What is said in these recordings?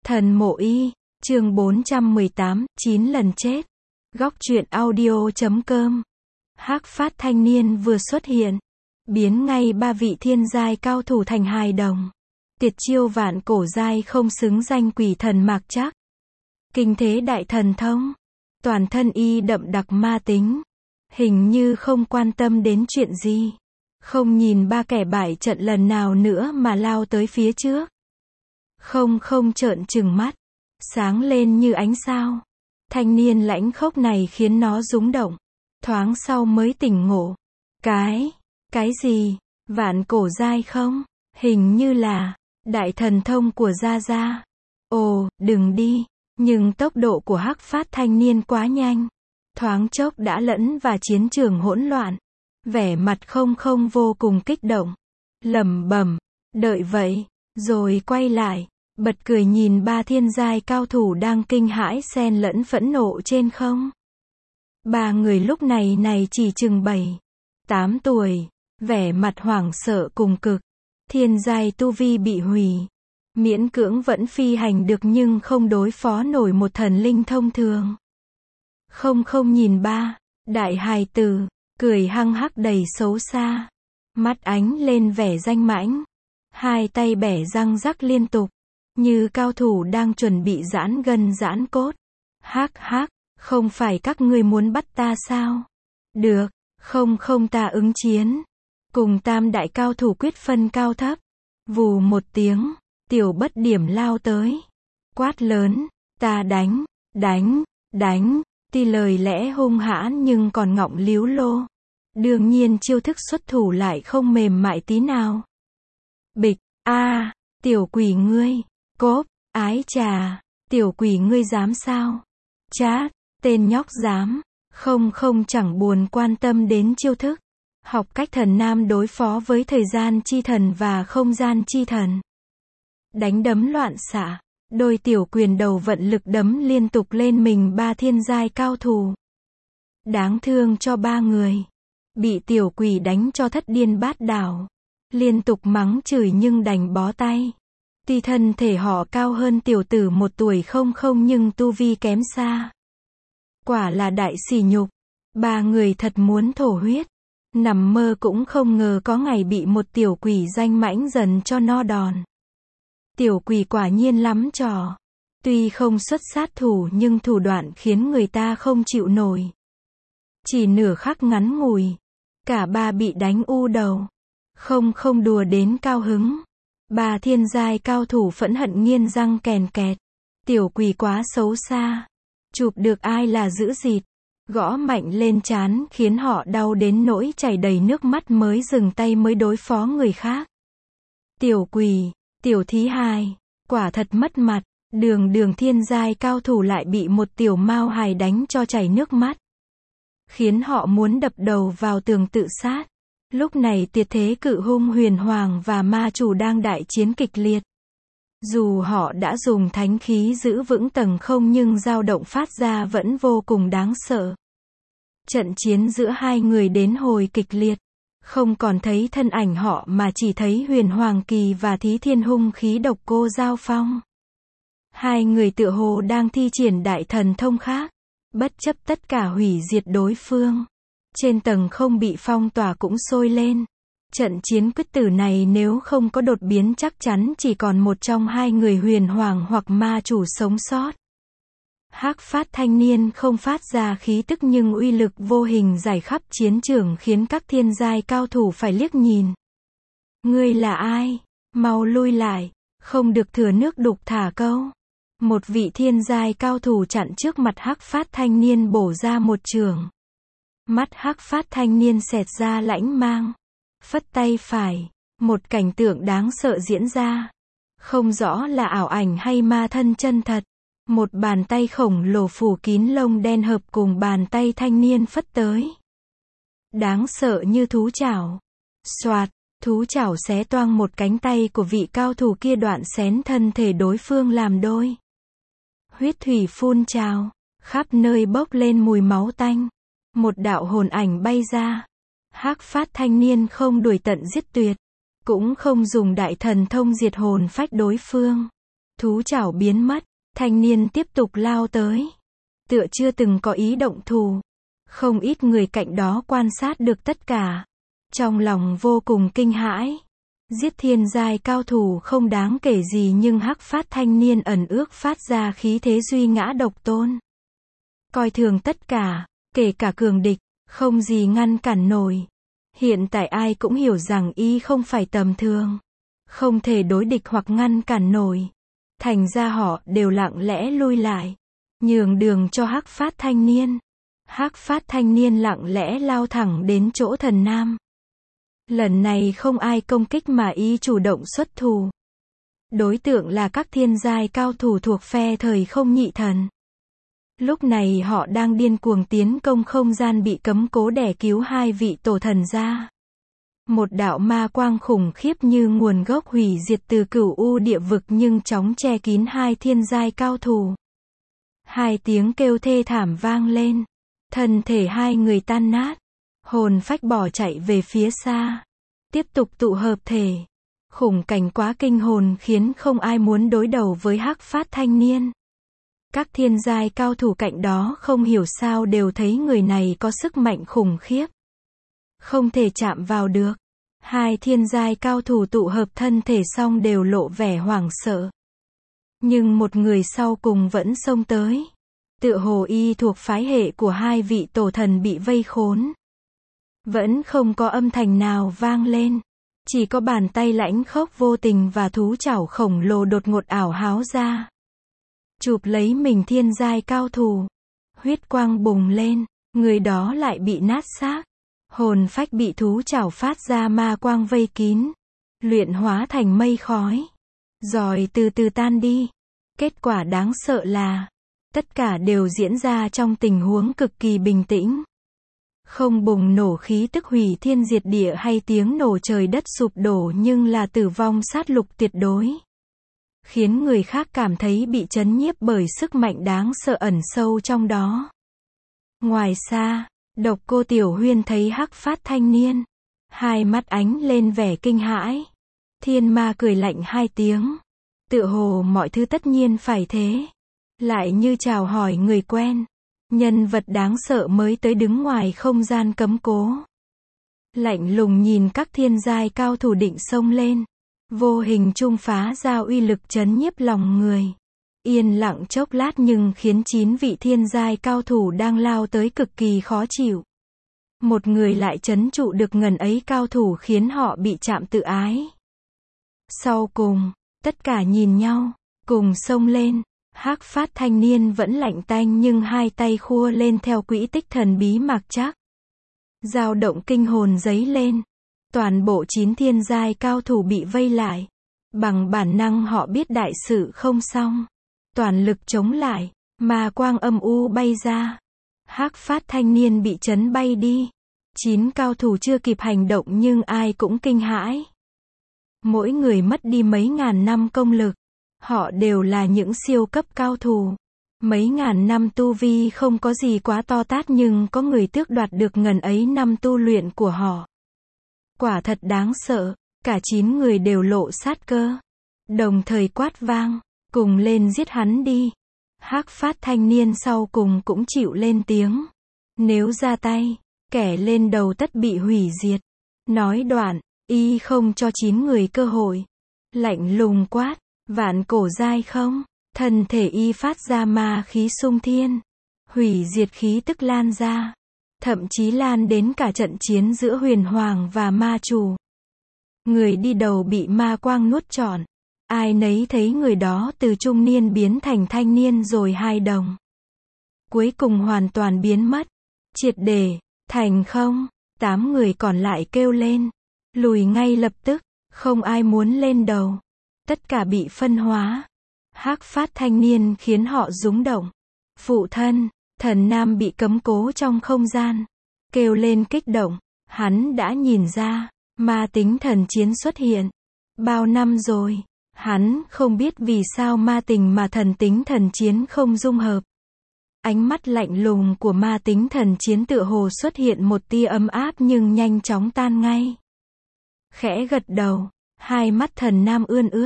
Thần Mộ Y, chương 418, 9 lần chết. Góc truyện audio.com. Hắc phát thanh niên vừa xuất hiện, biến ngay ba vị thiên giai cao thủ thành hài đồng. Tiệt chiêu vạn cổ giai không xứng danh quỷ thần mạc trắc. Kinh thế đại thần thông, toàn thân y đậm đặc ma tính. Hình như không quan tâm đến chuyện gì. Không nhìn ba kẻ bại trận lần nào nữa mà lao tới phía trước. Không trợn trừng mắt, sáng lên như ánh sao. Thanh niên lãnh khốc này khiến nó rúng động. Thoáng sau mới tỉnh ngộ. Cái gì? Vạn cổ giai không? Hình như là đại thần thông của Gia Gia. Ồ, đừng đi. Nhưng tốc độ của hắc phát thanh niên quá nhanh. Thoáng chốc đã lẫn vào chiến trường hỗn loạn. Vẻ mặt không vô cùng kích động. Lẩm bẩm, đợi vậy, rồi quay lại, bật cười nhìn ba thiên giai cao thủ đang kinh hãi xen lẫn phẫn nộ trên không. Ba người lúc này chỉ chừng 7-8 tuổi, vẻ mặt hoảng sợ cùng cực. Thiên giai tu vi bị hủy, miễn cưỡng vẫn phi hành được nhưng không đối phó nổi một thần linh thông thường. Không nhìn ba, đại hài tử, cười hăng hắc đầy xấu xa, mắt ánh lên vẻ danh mãnh, hai tay bẻ răng rắc liên tục, như cao thủ đang chuẩn bị giãn gân giãn cốt. Hắc, không phải các ngươi muốn bắt ta sao? Được, không ta ứng chiến. Cùng tam đại cao thủ quyết phân cao thấp. Vù một tiếng, Tiểu Bất Điểm lao tới, quát lớn, ta đánh. Tuy lời lẽ hung hãn nhưng còn ngọng líu lô. Đương nhiên chiêu thức xuất thủ lại không mềm mại tí nào. Bịch, tiểu quỷ ngươi, cốp, ái chà, tiểu quỷ ngươi dám sao? Chát, tên nhóc dám, không chẳng buồn quan tâm đến chiêu thức. Học cách thần nam đối phó với thời gian chi thần và không gian chi thần. Đánh đấm loạn xạ, đôi tiểu quyền đầu vận lực đấm liên tục lên mình ba thiên giai cao thủ. Đáng thương cho ba người. Bị tiểu quỷ đánh cho thất điên bát đảo. Liên tục mắng chửi nhưng đành bó tay. Tuy thân thể họ cao hơn tiểu tử 1 tuổi nhưng tu vi kém xa. Quả là đại sỉ nhục. Ba người thật muốn thổ huyết. Nằm mơ cũng không ngờ có ngày bị một tiểu quỷ danh mãnh dần cho no đòn. Tiểu quỷ quả nhiên lắm trò. Tuy không xuất sát thủ nhưng thủ đoạn khiến người ta không chịu nổi. Chỉ nửa khắc ngắn ngủi, cả ba bị đánh u đầu. Không đùa đến cao hứng. Ba thiên giai cao thủ phẫn hận nghiến răng kèn kẹt. Tiểu quỷ quá xấu xa. Chụp được ai là dữ dịt. Gõ mạnh lên trán khiến họ đau đến nỗi chảy đầy nước mắt mới dừng tay mới đối phó người khác. Tiểu quỷ, tiểu thí hài, quả thật mất mặt. Đường thiên giai cao thủ lại bị một tiểu mao hài đánh cho chảy nước mắt. Khiến họ muốn đập đầu vào tường tự sát. Lúc này tuyệt thế cự hung huyền hoàng và ma chủ đang đại chiến kịch liệt. Dù họ đã dùng thánh khí giữ vững tầng không nhưng dao động phát ra vẫn vô cùng đáng sợ. Trận chiến giữa hai người đến hồi kịch liệt. Không còn thấy thân ảnh họ mà chỉ thấy huyền hoàng kỳ và thí thiên hung khí độc cô giao phong. Hai người tựa hồ đang thi triển đại thần thông khác. Bất chấp tất cả hủy diệt đối phương. Trên tầng không bị phong tỏa cũng sôi lên. Trận chiến quyết tử này nếu không có đột biến chắc chắn chỉ còn một trong hai người huyền hoàng hoặc ma chủ sống sót. Hắc phát thanh niên không phát ra khí tức nhưng uy lực vô hình rải khắp chiến trường khiến các thiên giai cao thủ phải liếc nhìn. Ngươi là ai? Mau lui lại, không được thừa nước đục thả câu. Một vị thiên giai cao thủ chặn trước mặt hắc phát thanh niên bổ ra một chưởng. Mắt hắc phát thanh niên xẹt ra lãnh mang. Phất tay phải, một cảnh tượng đáng sợ diễn ra. Không rõ là ảo ảnh hay ma thân chân thật. Một bàn tay khổng lồ phủ kín lông đen hợp cùng bàn tay thanh niên phất tới. Đáng sợ như thú chảo. Soạt, thú chảo xé toang một cánh tay của vị cao thủ kia đoạn xén thân thể đối phương làm đôi. Huyết thủy phun trào, khắp nơi bốc lên mùi máu tanh. Một đạo hồn ảnh bay ra. Hắc phát thanh niên không đuổi tận giết tuyệt, cũng không dùng đại thần thông diệt hồn phách đối phương. Thú chảo biến mất, thanh niên tiếp tục lao tới. Tựa chưa từng có ý động thù. Không ít người cạnh đó quan sát được tất cả. Trong lòng vô cùng kinh hãi. Giết thiên giai cao thủ không đáng kể gì nhưng Hắc Phát thanh niên ẩn ước phát ra khí thế duy ngã độc tôn. Coi thường tất cả, kể cả cường địch, không gì ngăn cản nổi. Hiện tại ai cũng hiểu rằng y không phải tầm thường. Không thể đối địch hoặc ngăn cản nổi. Thành ra họ đều lặng lẽ lui lại. Nhường đường cho Hắc Phát thanh niên. Hắc Phát thanh niên lặng lẽ lao thẳng đến chỗ Thần Nam. Lần này không ai công kích mà y chủ động xuất thủ. Đối tượng là các thiên giai cao thủ thuộc phe thời không nhị thần. Lúc này họ đang điên cuồng tiến công không gian bị cấm cố để cứu hai vị tổ thần ra. Một đạo ma quang khủng khiếp như nguồn gốc hủy diệt từ cửu u địa vực nhưng chóng che kín hai thiên giai cao thủ. Hai tiếng kêu thê thảm vang lên. Thân thể hai người tan nát. Hồn phách bỏ chạy về phía xa. Tiếp tục tụ hợp thể. Khủng cảnh quá kinh hồn khiến không ai muốn đối đầu với Hắc Phát thanh niên. Các thiên giai cao thủ cạnh đó không hiểu sao đều thấy người này có sức mạnh khủng khiếp. Không thể chạm vào được. Hai thiên giai cao thủ tụ hợp thân thể xong đều lộ vẻ hoảng sợ. Nhưng một người sau cùng vẫn xông tới. Tựa hồ y thuộc phái hệ của hai vị tổ thần bị vây khốn. Vẫn không có âm thanh nào vang lên. Chỉ có bàn tay lãnh khốc vô tình và thú chảo khổng lồ đột ngột ảo háo ra. Chụp lấy mình thiên giai cao thủ. Huyết quang bùng lên, người đó lại bị nát xác. Hồn phách bị thú chảo phát ra ma quang vây kín. Luyện hóa thành mây khói. Rồi từ từ tan đi. Kết quả đáng sợ là tất cả đều diễn ra trong tình huống cực kỳ bình tĩnh. Không bùng nổ khí tức hủy thiên diệt địa hay tiếng nổ trời đất sụp đổ nhưng là tử vong sát lục tuyệt đối. Khiến người khác cảm thấy bị chấn nhiếp bởi sức mạnh đáng sợ ẩn sâu trong đó. Ngoài xa, Độc Cô Tiểu Huyên thấy Hắc Phát thanh niên. Hai mắt ánh lên vẻ kinh hãi. Thiên ma cười lạnh hai tiếng. Tựa hồ mọi thứ tất nhiên phải thế. Lại như chào hỏi người quen. Nhân vật đáng sợ mới tới đứng ngoài không gian cấm cố. Lạnh lùng nhìn các thiên giai cao thủ định xông lên. Vô hình trung phá ra uy lực chấn nhiếp lòng người. Yên lặng chốc lát nhưng khiến 9 vị thiên giai cao thủ đang lao tới cực kỳ khó chịu. Một người lại trấn trụ được ngần ấy cao thủ khiến họ bị chạm tự ái. Sau cùng, tất cả nhìn nhau, cùng xông lên. Hắc Phát thanh niên vẫn lạnh tanh nhưng hai tay khua lên theo quỹ tích thần bí mặc chắc. Dao động kinh hồn dấy lên. Toàn bộ 9 thiên giai cao thủ bị vây lại. Bằng bản năng họ biết đại sự không xong. Toàn lực chống lại. Ma quang âm u bay ra. Hắc Phát thanh niên bị chấn bay đi. 9 cao thủ chưa kịp hành động nhưng ai cũng kinh hãi. Mỗi người mất đi mấy ngàn năm công lực. Họ đều là những siêu cấp cao thủ. Mấy ngàn năm tu vi không có gì quá to tát nhưng có người tước đoạt được ngần ấy năm tu luyện của họ. Quả thật đáng sợ, cả 9 người đều lộ sát cơ. Đồng thời quát vang, cùng lên giết hắn đi. Hắc Phát thanh niên sau cùng cũng chịu lên tiếng. Nếu ra tay, kẻ lên đầu tất bị hủy diệt. Nói đoạn, y không cho 9 người cơ hội. Lạnh lùng quát. Vạn cổ giai không, thân thể y phát ra ma khí xung thiên. Hủy diệt khí tức lan ra. Thậm chí lan đến cả trận chiến giữa huyền hoàng và ma chủ. Người đi đầu bị ma quang nuốt trọn. Ai nấy thấy người đó từ trung niên biến thành thanh niên rồi hai đồng. Cuối cùng hoàn toàn biến mất. Triệt để, thành không. 8 người còn lại kêu lên. Lùi ngay lập tức, không ai muốn lên đầu. Tất cả bị phân hóa. Hắc Phát thanh niên khiến họ rúng động. Phụ thân, Thần Nam bị cấm cố trong không gian. Kêu lên kích động. Hắn đã nhìn ra, ma tính thần chiến xuất hiện. Bao năm rồi, hắn không biết vì sao ma tình mà thần tính thần chiến không dung hợp. Ánh mắt lạnh lùng của ma tính thần chiến tựa hồ xuất hiện một tia ấm áp nhưng nhanh chóng tan ngay. Khẽ gật đầu, hai mắt Thần Nam ươn ướt.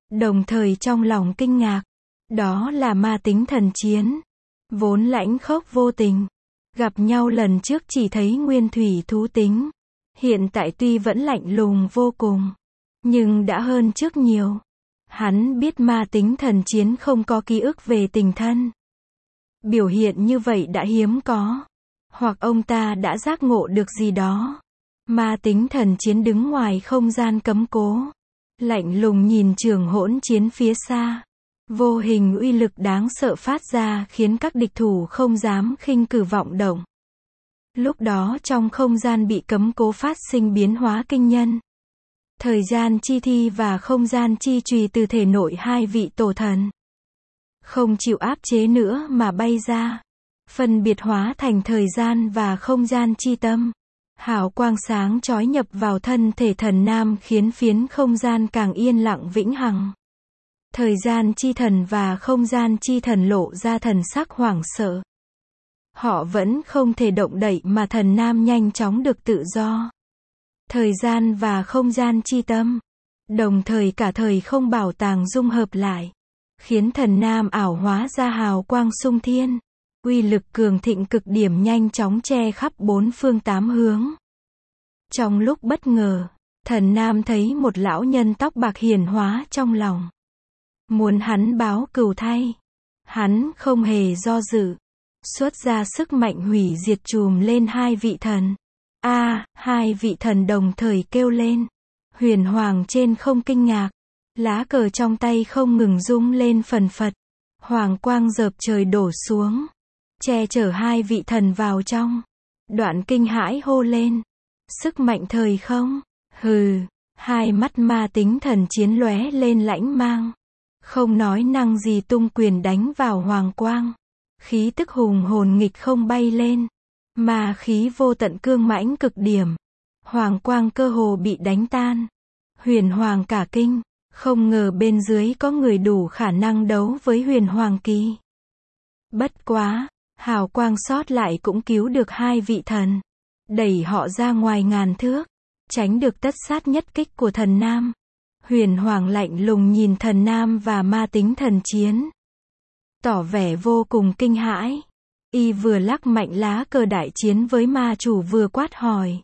đồng thời trong lòng kinh ngạc. Đó là ma tính thần chiến. Vốn lãnh khốc vô tình. Gặp nhau lần trước chỉ thấy nguyên thủy thú tính. Hiện tại tuy vẫn lạnh lùng vô cùng, nhưng đã hơn trước nhiều. Hắn biết ma tính thần chiến không có ký ức về tình thân. Biểu hiện như vậy đã hiếm có. Hoặc ông ta đã giác ngộ được gì đó. Ma tính thần chiến đứng ngoài không gian cấm cố. Lạnh lùng nhìn trường hỗn chiến phía xa. Vô hình uy lực đáng sợ phát ra khiến các địch thủ không dám khinh cử vọng động. Lúc đó trong không gian bị cấm cố phát sinh biến hóa kinh nhân. Thời gian chi thi và không gian chi chùy từ thể nội hai vị tổ thần. Không chịu áp chế nữa mà bay ra. Phân biệt hóa thành thời gian và không gian chi tâm. Hào quang sáng chói nhập vào thân thể thần nam khiến phiến không gian càng yên lặng vĩnh hằng. Thời gian chi thần và không gian chi thần lộ ra thần sắc hoảng sợ. Họ vẫn không thể động đậy mà thần nam nhanh chóng được tự do. Thời gian và không gian chi tâm. Đồng thời cả thời không bảo tàng dung hợp lại. Khiến thần nam ảo hóa ra hào quang sung thiên. Uy lực cường thịnh cực điểm nhanh chóng che khắp bốn phương tám hướng. Trong lúc bất ngờ, thần nam thấy một lão nhân tóc bạc hiển hóa trong lòng. Muốn hắn báo cừu thay. Hắn không hề do dự. Xuất ra sức mạnh hủy diệt trùm lên hai vị thần. Hai vị thần đồng thời kêu lên. Huyền hoàng trên không kinh ngạc. Lá cờ trong tay không ngừng rung lên phần phật. Hoàng quang dợp trời đổ xuống. Che chở hai vị thần vào trong. Đoạn kinh hãi hô lên. Sức mạnh thời không. Hừ. Hai mắt ma tính thần chiến lóe lên lãnh mang. Không nói năng gì tung quyền đánh vào hoàng quang. Khí tức hùng hồn nghịch không bay lên. Ma khí vô tận cương mãnh cực điểm. Hoàng quang cơ hồ bị đánh tan. Huyền hoàng cả kinh. Không ngờ bên dưới có người đủ khả năng đấu với huyền hoàng kỳ. Bất quá, hào quang sót lại cũng cứu được hai vị thần. Đẩy họ ra ngoài ngàn thước. Tránh được tất sát nhất kích của thần nam. Huyền hoàng lạnh lùng nhìn thần nam và ma tính thần chiến. Tỏ vẻ vô cùng kinh hãi. Y vừa lắc mạnh lá cờ đại chiến với ma chủ vừa quát hỏi.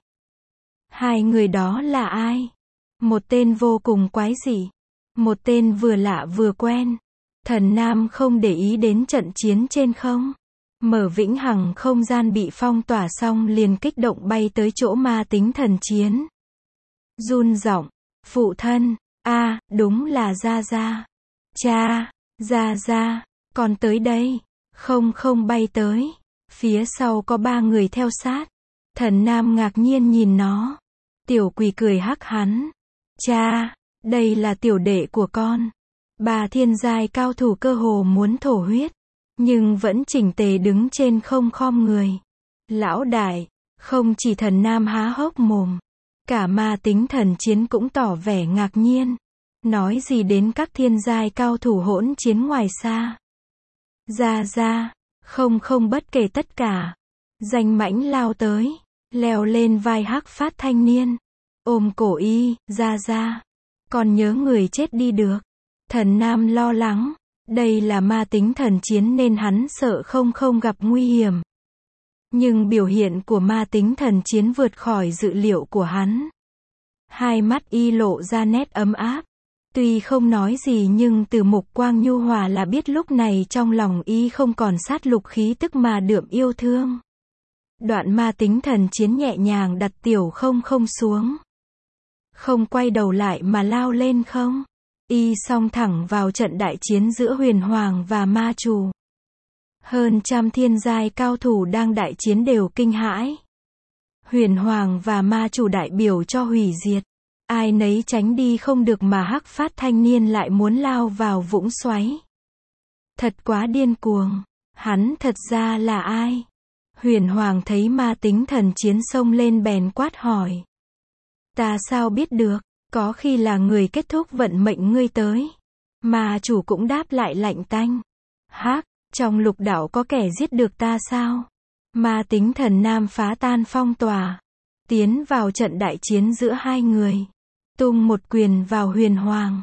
Hai người đó là ai? Một tên vô cùng quái dị. Một tên vừa lạ vừa quen. Thần nam không để ý đến trận chiến trên không. Mở vĩnh hằng không gian bị phong tỏa xong liền kích động bay tới chỗ ma tính thần chiến. Run giọng. Phụ thân. Đúng là Gia Gia. Cha. Gia Gia. Con tới đây. Không bay tới. Phía sau có ba người theo sát. Thần nam ngạc nhiên nhìn nó. Tiểu quỷ cười hắc hắn. Cha. Đây là tiểu đệ của con. Ba thiên giai cao thủ cơ hồ muốn thổ huyết. Nhưng vẫn chỉnh tề đứng trên không khom người. Lão đại. Không chỉ thần nam há hốc mồm. Cả ma tính thần chiến cũng tỏ vẻ ngạc nhiên. Nói gì đến các thiên giai cao thủ hỗn chiến ngoài xa. Gia Gia. Không bất kể tất cả. Danh mãnh lao tới. Leo lên vai hắc phát thanh niên. Ôm cổ y. Gia Gia. Còn nhớ người chết đi được. Thần nam lo lắng. Đây là ma tính thần chiến nên hắn sợ không gặp nguy hiểm. Nhưng biểu hiện của ma tính thần chiến vượt khỏi dự liệu của hắn. Hai mắt y lộ ra nét ấm áp. Tuy không nói gì nhưng từ mục quang nhu hòa là biết lúc này trong lòng y không còn sát lục khí tức mà đượm yêu thương. Đoạn ma tính thần chiến nhẹ nhàng đặt tiểu không xuống. Không quay đầu lại mà lao lên không. Y xông thẳng vào trận đại chiến giữa huyền hoàng và ma chủ. Hơn trăm thiên giai cao thủ đang đại chiến đều kinh hãi. Huyền hoàng và ma chủ đại biểu cho hủy diệt. Ai nấy tránh đi không được mà hắc phát thanh niên lại muốn lao vào vũng xoáy. Thật quá điên cuồng. Hắn thật ra là ai? Huyền hoàng thấy ma tính thần chiến xông lên bèn quát hỏi. Ta sao biết được? Có khi là người kết thúc vận mệnh ngươi tới. Ma chủ cũng đáp lại lạnh tanh. Hắc, trong lục đạo có kẻ giết được ta sao? Ma tính thần nam phá tan phong tỏa. Tiến vào trận đại chiến giữa hai người. Tung một quyền vào huyền hoàng.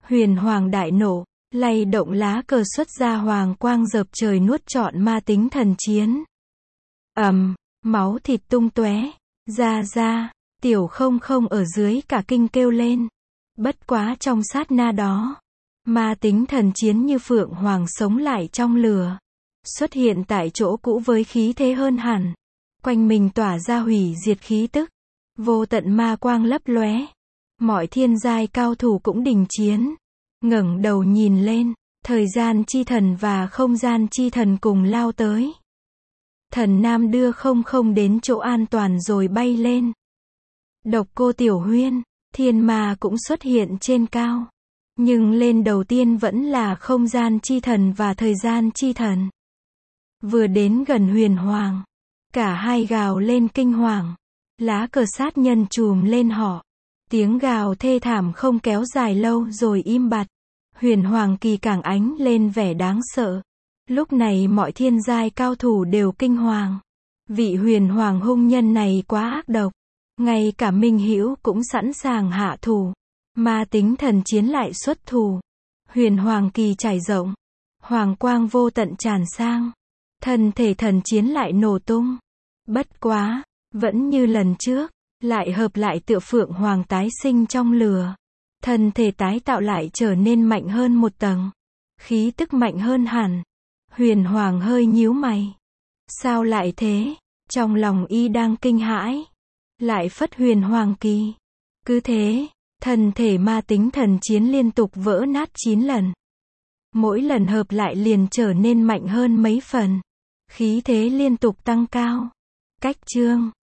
Huyền Hoàng đại nộ, lay động lá cờ xuất ra hoàng quang dợp trời nuốt trọn ma tính thần chiến. Máu thịt tung tóe, ra, tiểu không không ở dưới cả kinh kêu lên. Bất quá trong sát na đó, ma tính thần chiến như phượng hoàng sống lại trong lửa. Xuất hiện tại chỗ cũ với khí thế hơn hẳn. Quanh mình tỏa ra hủy diệt khí tức. Vô tận ma quang lấp lóe. Mọi thiên giai cao thủ cũng đình chiến. Ngẩng đầu nhìn lên, thời gian chi thần và không gian chi thần cùng lao tới. Thần Nam đưa không không đến chỗ an toàn rồi bay lên. Độc Cô Tiểu Huyên, thiên ma cũng xuất hiện trên cao. Nhưng lên đầu tiên vẫn là không gian chi thần và thời gian chi thần. Vừa đến gần Huyền Hoàng, cả hai gào lên kinh hoàng. Lá cờ sát nhân chùm lên họ. Tiếng gào thê thảm không kéo dài lâu rồi im bặt. Huyền Hoàng kỳ càng ánh lên vẻ đáng sợ. Lúc này mọi thiên giai cao thủ đều kinh hoàng. Vị Huyền Hoàng hung nhân này quá ác độc. Ngay cả Minh Hữu cũng sẵn sàng hạ thủ. Ma tính thần chiến lại xuất thủ. Huyền Hoàng kỳ trải rộng. Hoàng quang vô tận tràn sang. Thân thể thần chiến lại nổ tung. Bất quá, vẫn như lần trước, lại hợp lại tựa phượng hoàng tái sinh trong lửa. Thân thể tái tạo lại trở nên mạnh hơn một tầng. Khí tức mạnh hơn hẳn. Huyền Hoàng hơi nhíu mày. Sao lại thế? Trong lòng y đang kinh hãi. Lại phất Huyền Hoàng kỳ. Cứ thế, thân thể ma tính thần chiến liên tục vỡ nát 9 lần. Mỗi lần hợp lại liền trở nên mạnh hơn mấy phần. Khí thế liên tục tăng cao. Cách chương